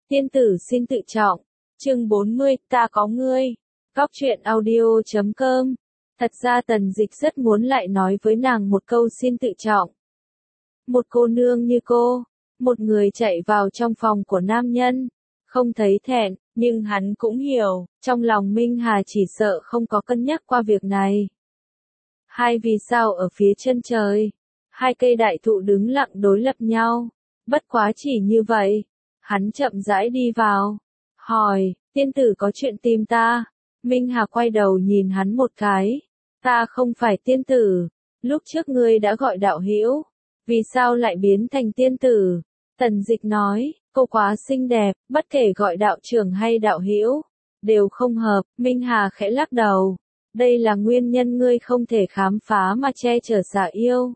Tiên tử xin tự trọng. Chương 40, ta có ngươi. Góc truyện audio.com. Thật ra Tần Dịch rất muốn lại nói với nàng một câu xin tự trọng. Một cô nương như cô, một người chạy vào trong phòng của nam nhân, không thấy thẹn, nhưng hắn cũng hiểu, trong lòng Minh Hà chỉ sợ không có cân nhắc qua việc này. Hai vì sao ở phía chân trời, hai cây đại thụ đứng lặng đối lập nhau, bất quá chỉ như vậy. Hắn chậm rãi đi vào, hỏi, tiên tử có chuyện tìm ta? Minh Hà quay đầu nhìn hắn một cái, ta không phải tiên tử, lúc trước ngươi đã gọi đạo hữu, vì sao lại biến thành tiên tử? Tần Dịch nói, cô quá xinh đẹp, bất kể gọi đạo trưởng hay đạo hữu, đều không hợp. Minh Hà khẽ lắc đầu, đây là nguyên nhân ngươi không thể khám phá mà che chở xả yêu.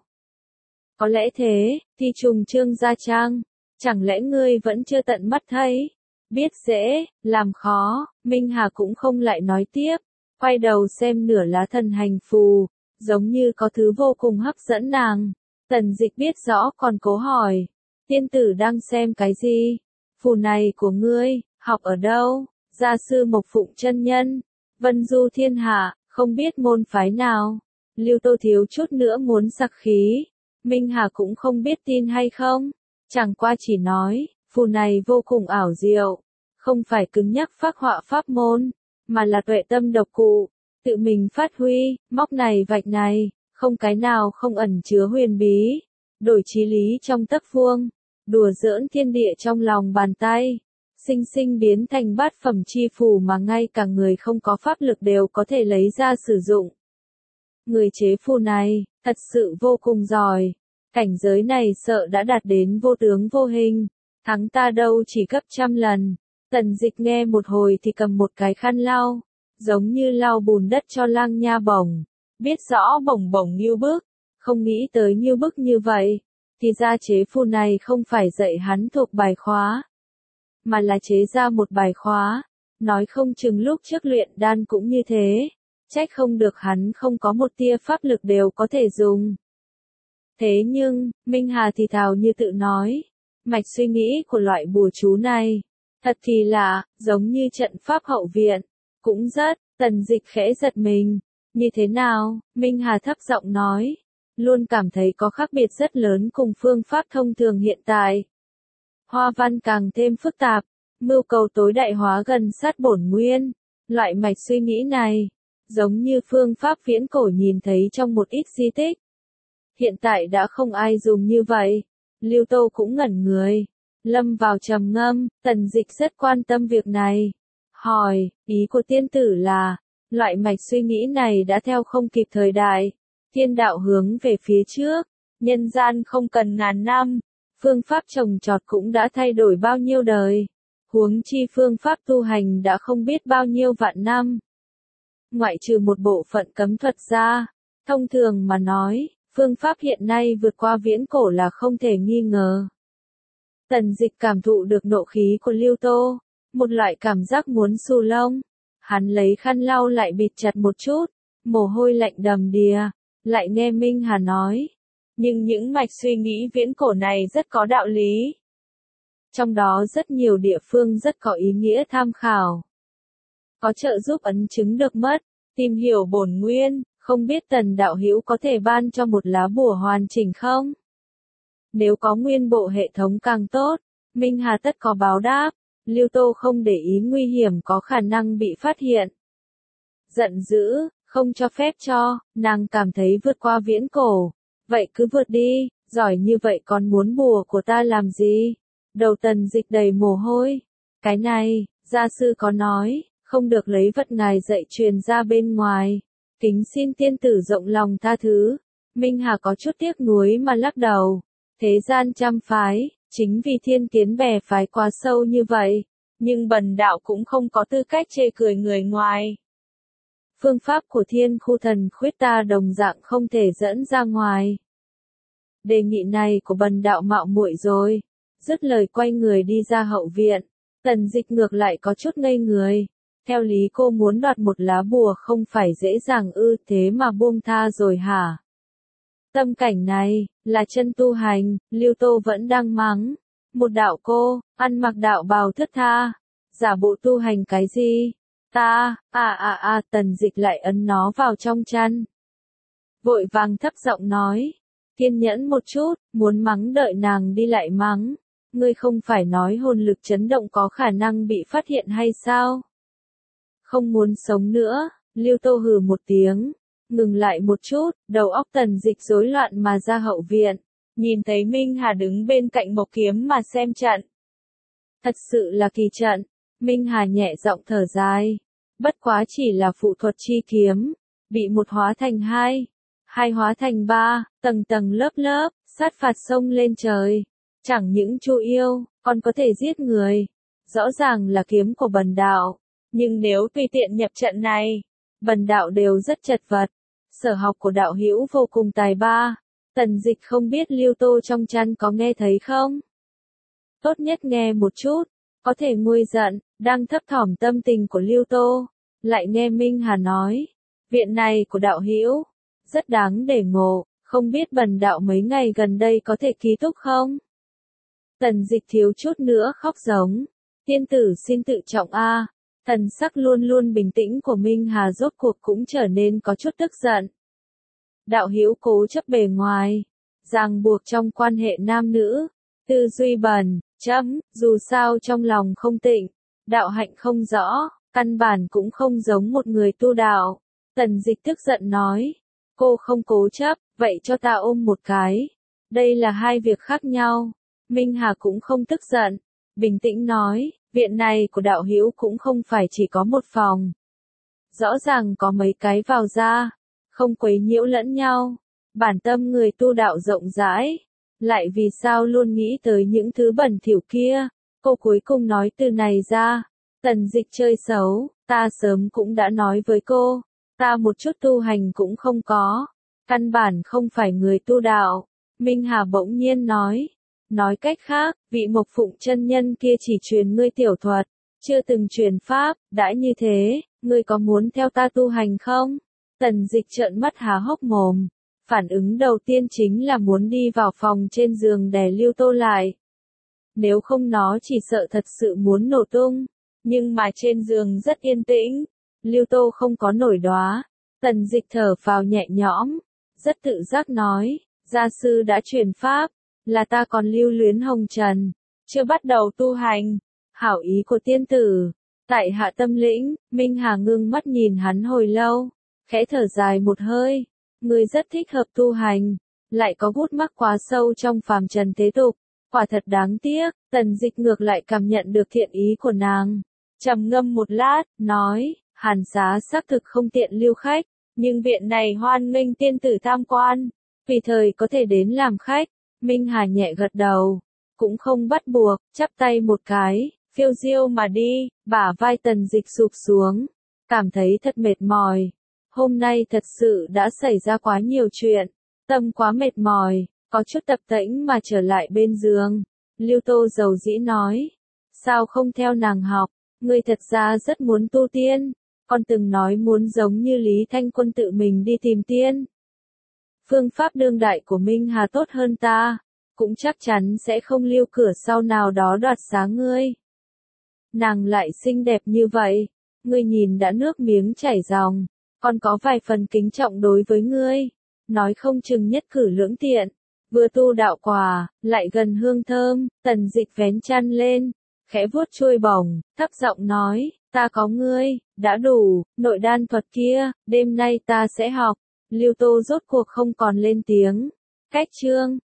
Có lẽ thế, thì trùng Trương Gia Trang. Chẳng lẽ ngươi vẫn chưa tận mắt thấy? Biết dễ, làm khó, Minh Hà cũng không lại nói tiếp, quay đầu xem nửa lá thần hành phù, giống như có thứ vô cùng hấp dẫn nàng. Tần Dịch biết rõ còn cố hỏi, tiên tử đang xem cái gì? Phù này của ngươi, học ở đâu? Gia sư Mộc Phụng chân nhân, vân du thiên hạ, không biết môn phái nào. Lưu Tô thiếu chút nữa muốn sặc khí, Minh Hà cũng không biết tin hay không. Chẳng qua chỉ nói, phù này vô cùng ảo diệu, không phải cứng nhắc phác họa pháp môn, mà là tuệ tâm độc cụ, tự mình phát huy, móc này vạch này, không cái nào không ẩn chứa huyền bí, đổi chí lý trong tấc vuông, đùa giỡn thiên địa trong lòng bàn tay, sinh sinh biến thành bát phẩm chi phù mà ngay cả người không có pháp lực đều có thể lấy ra sử dụng. Người chế phù này, thật sự vô cùng giỏi. Cảnh giới này sợ đã đạt đến vô tướng vô hình, thắng ta đâu chỉ gấp trăm lần. Tần Dịch nghe một hồi thì cầm một cái khăn lau, giống như lau bùn đất cho Lăng Nha Bổng, biết rõ Bổng Bổng Ngưu Bức, không nghĩ tới Ngưu Bức như vậy, thì ra chế phù này không phải dạy hắn thuộc bài khóa, mà là chế ra một bài khóa, nói không chừng lúc trước luyện đan cũng như thế, trách không được hắn không có một tia pháp lực đều có thể dùng. Thế nhưng, Minh Hà thì thào như tự nói, mạch suy nghĩ của loại bùa chú này, thật kỳ lạ, giống như trận pháp hậu viện, cũng rất. Tần Dịch khẽ giật mình, như thế nào? Minh Hà thấp giọng nói, luôn cảm thấy có khác biệt rất lớn cùng phương pháp thông thường hiện tại. Hoa văn càng thêm phức tạp, mưu cầu tối đại hóa gần sát bổn nguyên, loại mạch suy nghĩ này, giống như phương pháp viễn cổ nhìn thấy trong một ít di tích. Hiện tại đã không ai dùng như vậy. Lưu Tô cũng ngẩn người, lâm vào trầm ngâm. Tần Dịch rất quan tâm việc này, hỏi, ý của tiên tử là, loại mạch suy nghĩ này đã theo không kịp thời đại, thiên đạo hướng về phía trước, nhân gian không cần ngàn năm, phương pháp trồng trọt cũng đã thay đổi bao nhiêu đời, huống chi phương pháp tu hành đã không biết bao nhiêu vạn năm. Ngoại trừ một bộ phận cấm thuật ra, thông thường mà nói, phương pháp hiện nay vượt qua viễn cổ là không thể nghi ngờ. Tần Dịch cảm thụ được nộ khí của Lưu Tô, một loại cảm giác muốn xù lông. Hắn lấy khăn lau lại bịt chặt một chút, mồ hôi lạnh đầm đìa, lại nghe Minh Hà nói. Nhưng những mạch suy nghĩ viễn cổ này rất có đạo lý. Trong đó rất nhiều địa phương rất có ý nghĩa tham khảo. Có trợ giúp ấn chứng được mất, tìm hiểu bổn nguyên. Không biết Tần đạo hữu có thể ban cho một lá bùa hoàn chỉnh không? Nếu có nguyên bộ hệ thống càng tốt, Minh Hà tất có báo đáp. Lưu Tô không để ý nguy hiểm có khả năng bị phát hiện. Giận dữ, không cho phép cho, nàng cảm thấy vượt qua viễn cổ. Vậy cứ vượt đi, giỏi như vậy còn muốn bùa của ta làm gì? Đầu Tần Dịch đầy mồ hôi. Cái này, gia sư có nói, không được lấy vật ngài dạy truyền ra bên ngoài. Kính xin tiên tử rộng lòng tha thứ. Minh Hà có chút tiếc nuối mà lắc đầu. Thế gian trăm phái, chính vì thiên kiến bè phái quá sâu như vậy, nhưng bần đạo cũng không có tư cách chê cười người ngoài. Phương pháp của thiên khu thần khuyết ta đồng dạng không thể dẫn ra ngoài. Đề nghị này của bần đạo mạo muội rồi. Dứt lời quay người đi ra hậu viện. Tần Dịch ngược lại có chút ngây người. Theo lý cô muốn đoạt một lá bùa không phải dễ dàng thế mà buông tha rồi hả? Tâm cảnh này, là chân tu hành, Lưu Tô vẫn đang mắng. Một đạo cô, ăn mặc đạo bào thướt tha, giả bộ tu hành cái gì? Ta, Tần Dịch lại ấn nó vào trong chăn. Vội vàng thấp giọng nói, kiên nhẫn một chút, muốn mắng đợi nàng đi lại mắng. Ngươi không phải nói hồn lực chấn động có khả năng bị phát hiện hay sao? Không muốn sống nữa, Lưu Tô hừ một tiếng, ngừng lại một chút, đầu óc Tần Dịch rối loạn mà ra hậu viện, nhìn thấy Minh Hà đứng bên cạnh Mộc Kiếm mà xem trận. Thật sự là kỳ trận, Minh Hà nhẹ giọng thở dài, bất quá chỉ là phụ thuật chi kiếm, bị một hóa thành hai, hai hóa thành ba, tầng tầng lớp lớp, sát phạt sông lên trời. Chẳng những Chu yêu, còn có thể giết người. Rõ ràng là kiếm của bần đạo. Nhưng nếu tùy tiện nhập trận này, bần đạo đều rất chật vật. Sở học của đạo hữu vô cùng tài ba. Tần Dịch không biết Lưu Tô trong chăn có nghe thấy không? Tốt nhất nghe một chút, có thể nguôi giận, đang thấp thỏm tâm tình của Lưu Tô. Lại nghe Minh Hà nói, viện này của đạo hữu rất đáng để ngộ, không biết bần đạo mấy ngày gần đây có thể ký túc không? Tần Dịch thiếu chút nữa khóc giống. Tiên tử xin tự trọng a. Thần sắc luôn luôn bình tĩnh của Minh Hà rốt cuộc cũng trở nên có chút tức giận. Đạo hữu cố chấp bề ngoài, ràng buộc trong quan hệ nam nữ, tư duy bẩn, dù sao trong lòng không tịnh, đạo hạnh không rõ, căn bản cũng không giống một người tu đạo. Tần Dịch tức giận nói, cô không cố chấp, vậy cho ta ôm một cái. Đây là hai việc khác nhau. Minh Hà cũng không tức giận, bình tĩnh nói, viện này của đạo hữu cũng không phải chỉ có một phòng. Rõ ràng có mấy cái vào ra, không quấy nhiễu lẫn nhau. Bản tâm người tu đạo rộng rãi, lại vì sao luôn nghĩ tới những thứ bẩn thỉu kia. Cô cuối cùng nói từ này ra, Tần Dịch chơi xấu, ta sớm cũng đã nói với cô, ta một chút tu hành cũng không có, căn bản không phải người tu đạo. Minh Hà bỗng nhiên nói cách khác, vị Mộc Phụng chân nhân kia chỉ truyền ngươi tiểu thuật, chưa từng truyền pháp, đã như thế, ngươi có muốn theo ta tu hành không? Tần Dịch trợn mắt há hốc mồm, phản ứng đầu tiên chính là muốn đi vào phòng trên giường đè Lưu Tô lại. Nếu không nó chỉ sợ thật sự muốn nổ tung, nhưng mà trên giường rất yên tĩnh, Lưu Tô không có nổi đoá. Tần Dịch thở phào nhẹ nhõm, rất tự giác nói, gia sư đã truyền pháp, là ta còn lưu luyến hồng trần, chưa bắt đầu tu hành. Hảo ý của tiên tử, tại hạ tâm lĩnh. Minh Hà ngưng mắt nhìn hắn hồi lâu, khẽ thở dài một hơi, người rất thích hợp tu hành, lại có gút mắc quá sâu trong phàm trần thế tục, quả thật đáng tiếc. Tần Dịch ngược lại cảm nhận được thiện ý của nàng, trầm ngâm một lát, nói, Hàn Xá xác thực không tiện lưu khách, nhưng viện này hoan nghênh tiên tử tham quan, tùy thời có thể đến làm khách. Minh Hà nhẹ gật đầu, cũng không bắt buộc, chắp tay một cái, phiêu diêu mà đi. Bả vai Tần Dịch sụp xuống, cảm thấy thật mệt mỏi. Hôm nay thật sự đã xảy ra quá nhiều chuyện, tâm quá mệt mỏi, có chút tập tễnh mà trở lại bên giường. Lưu Tô dầu dĩ nói, sao không theo nàng học, ngươi thật ra rất muốn tu tiên, con từng nói muốn giống như Lý Thanh Quân tự mình đi tìm tiên. Phương pháp đương đại của Minh Hà tốt hơn ta, cũng chắc chắn sẽ không lưu cửa sau nào đó đoạt xá ngươi. Nàng lại xinh đẹp như vậy, ngươi nhìn đã nước miếng chảy ròng, còn có vài phần kính trọng đối với ngươi, nói không chừng nhất cử lưỡng tiện, vừa tu đạo quả, lại gần hương thơm. Tần Dịch vén chăn lên, khẽ vuốt chuôi bổng, thấp giọng nói, ta có ngươi, đã đủ. Nội đan thuật kia, đêm nay ta sẽ học. Lưu Tô rốt cuộc không còn lên tiếng. Cách chương